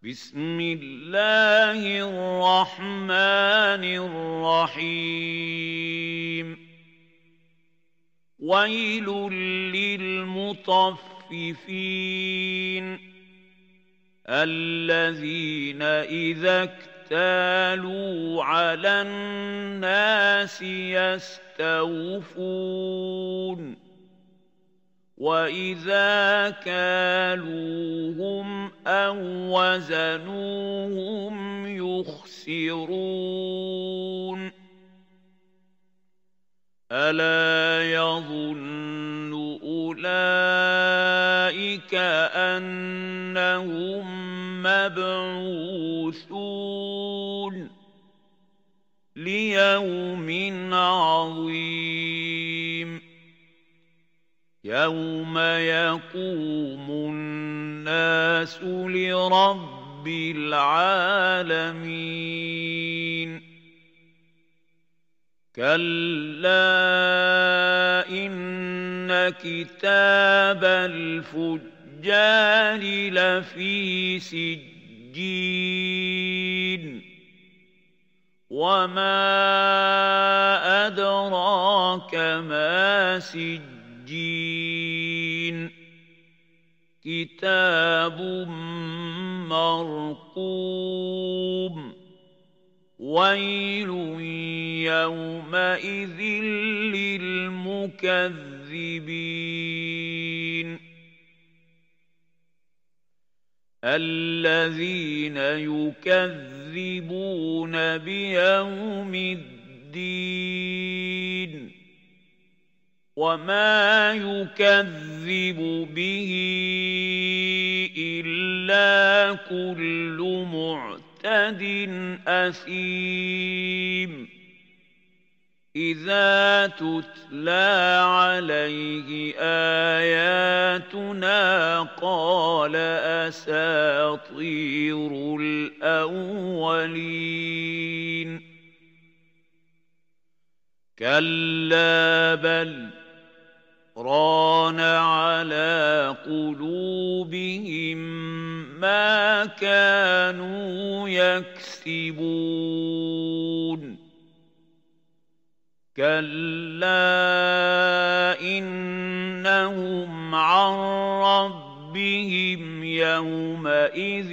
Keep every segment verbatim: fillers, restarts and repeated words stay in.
بسم الله الرحمن الرحيم ويل للمطففين الذين إذا اكتالوا على الناس يستوفون وإذا كالوهم أو وزنوهم يخسرون ألا يظن أولئك أنهم مبعوثون ليوم عظيم يوم يقوم الناس لرب العالمين كلا إن كتاب الفجار لفي سجين وما أدراك ما سجين الجين كتاب مرقوم ويل يومئذ للمكذبين الذين يكذبون بيوم الدين وما يكذب به إلا كل معتد أثيم إذا تتلى عليه آياتنا قال أساطير الأولين كلا بل ران على قلوبهم ما كانوا يكسبون كلا إنهم عن ربهم يومئذ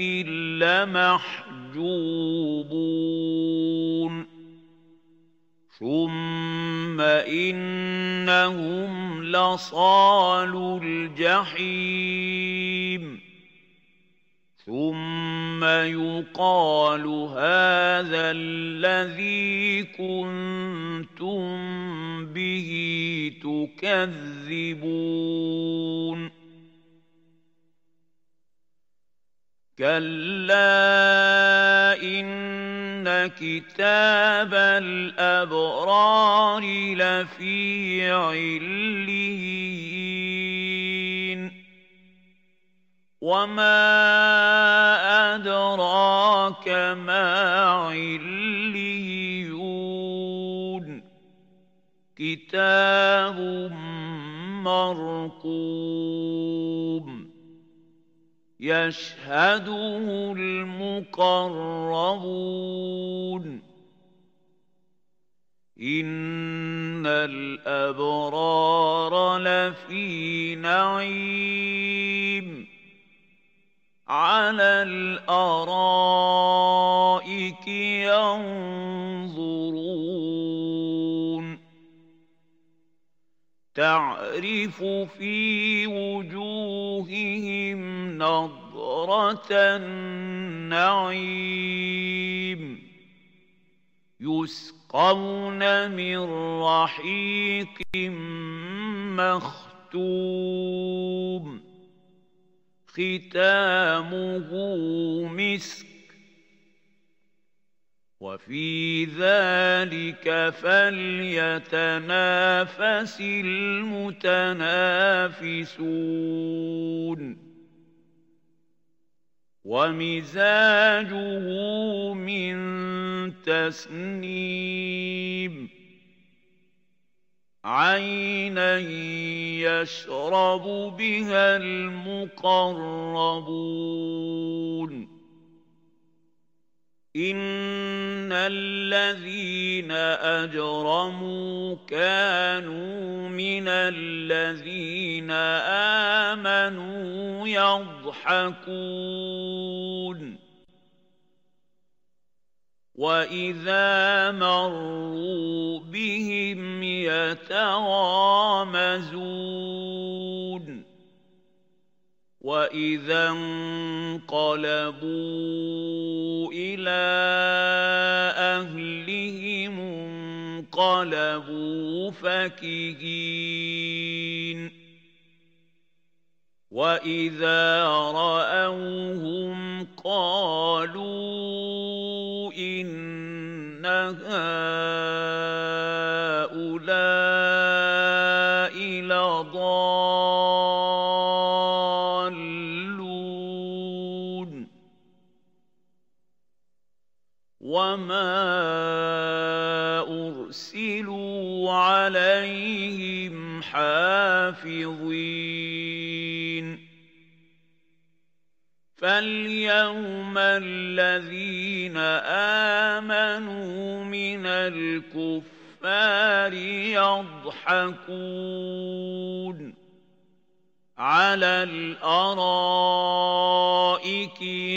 لمحجوبون ثم إنهم لصالو الجحيم ثم يقال هذا الذي كنتم به تكذبون كلا إن كتاب الأبرار لفي عليين وما أدراك ما عليون كتاب مرقوم يشهده المقربون إن الأبرار لفي نعيم على الأرائك ينظرون تعرف في وجوههم نضرة النعيم يسقون من رحيق مختوم ختامه مسك وفي ذلك فليتنافس المتنافسون ومزاجه من تسنيم عينا يشرب بها المقربون إن الذين أجرموا كانوا من الذين آمنوا يضحكون وإذا مروا بهم يتغامزون وإذا انقلبوا إلى أهلهم انقلبوا فكهين وإذا رأوهم قالوا إن هؤلاء لضالون وما أرسلوا عليهم حافظين فاليوم الذين آمنوا من الكفار يضحكون على الأرائك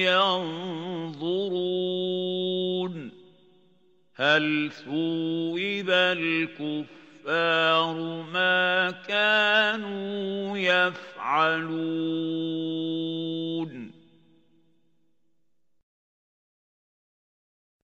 ينظرون هل ثوب الكفار ما كانوا يفعلون